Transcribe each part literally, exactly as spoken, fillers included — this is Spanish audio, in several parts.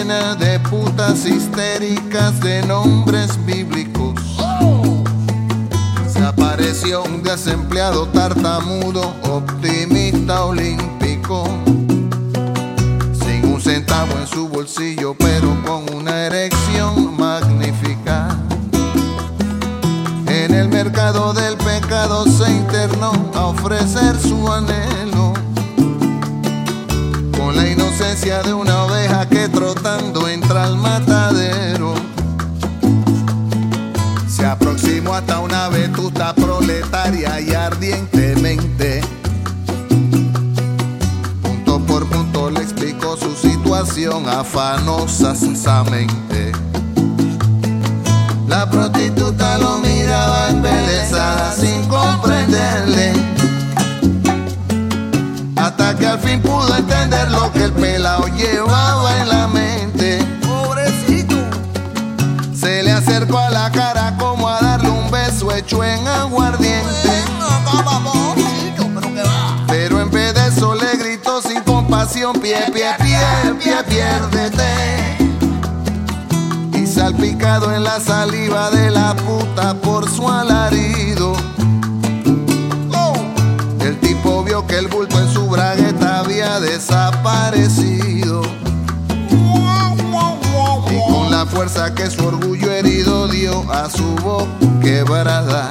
llena de putas histéricas de nombres bíblicos. Se apareció un desempleado tartamudo, optimista olímpico, sin un centavo en su bolsillo, pero con una erección magnífica. En el mercado del pecado se internó a ofrecer su anhelo, con la inocencia de una oveja que trotando entra al matadero. Se aproximó hasta una vetusta proletaria y ardientemente, punto por punto le explicó su situación afanosamente. La prostituta lo miraba embelesada sin comprenderle, hasta que al fin pudo entender lo que el pelao llevaba en la mente. Pobrecito. Se le acercó a la cara como a darle un beso hecho en aguardiente. Pero en vez de eso le gritó sin compasión: pie, pie, pie, pie, piérdete. Y salpicado en la saliva de la puta por su alarido, el tipo vio que el bulto en su bragueta había desaparecido. Y con la fuerza que su orgullo herido dio a su voz quebrada,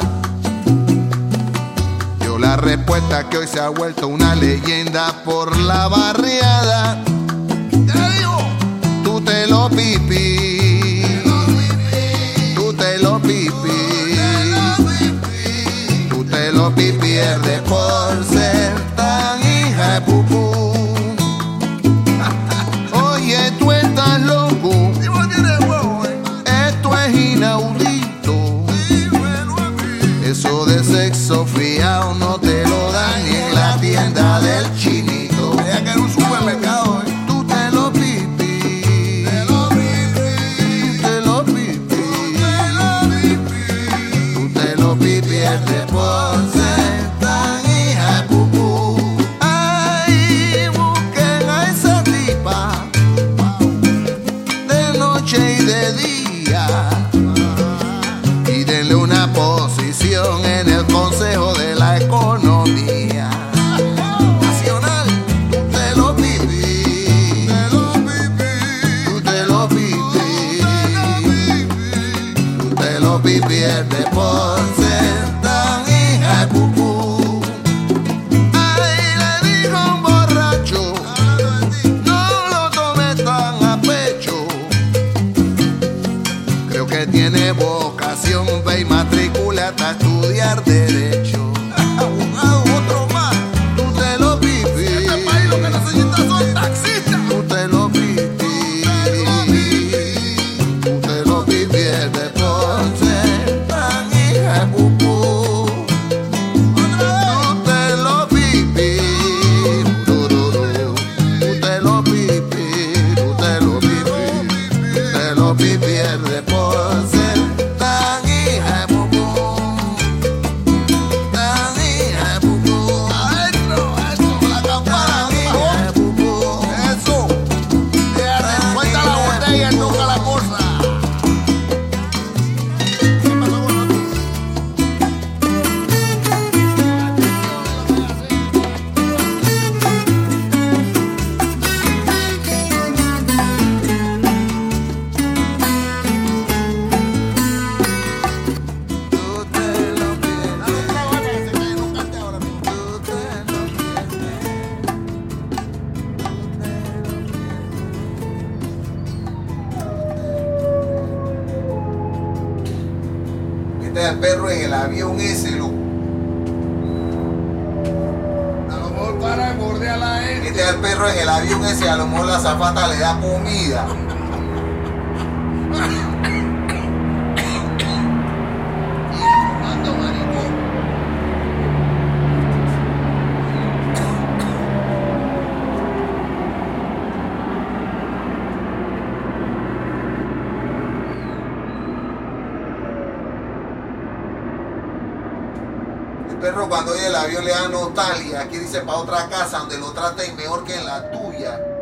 dio la respuesta que hoy se ha vuelto una leyenda por la barriada. Te digo, tú te lo pipí, tú te lo pipí, tú te lo pipí, pierde por ser tan hija de pupú. Oye, tú estás loco, esto es inaudito. Eso de sexo fiao no te lo dan ni en la tienda del chinito. Deja que era un supermercado, ¿eh? Tú te lo pipí, te lo pipí, tú te lo pipí, pierde por ser tan hija de pupú. Ay, busquen a esa tipa de noche y de día y denle una posición en el Consejo de la Economía Nacional. Tú te lo pipí, tú te lo pipí, tú te lo pipí, pierde por ser tan hija de pupú. Ay, le dijo un borracho, no lo tomes tan a pecho. Creo que tiene vocación, ve y matricúlate a estudiar derecho. Abogado, otro más. Tú te lo pipí. En este país lo que necesitas son taxistas. Tú te lo pipí, tú te lo pipí, pierde por ser tan hija de pupú. Tú te lo pipí, tú te lo pipí, tú te lo pipí, tú te lo pipí, pierde por ser tan hija de pupú, tan hija de pupú. Adentro, eso, la campana, hija de pupú. Eso, déjate, suelta la botella y toca la cosa. ¿Qué pasó con la Este es el perro en el avión ese, loco. A lo mejor para de morder a la gente. Este es el perro en el avión ese, a lo mejor la azafata le da comida. El perro cuando oye el avión le da nostalgia. Aquí dice para otra casa donde lo traten mejor que en la tuya.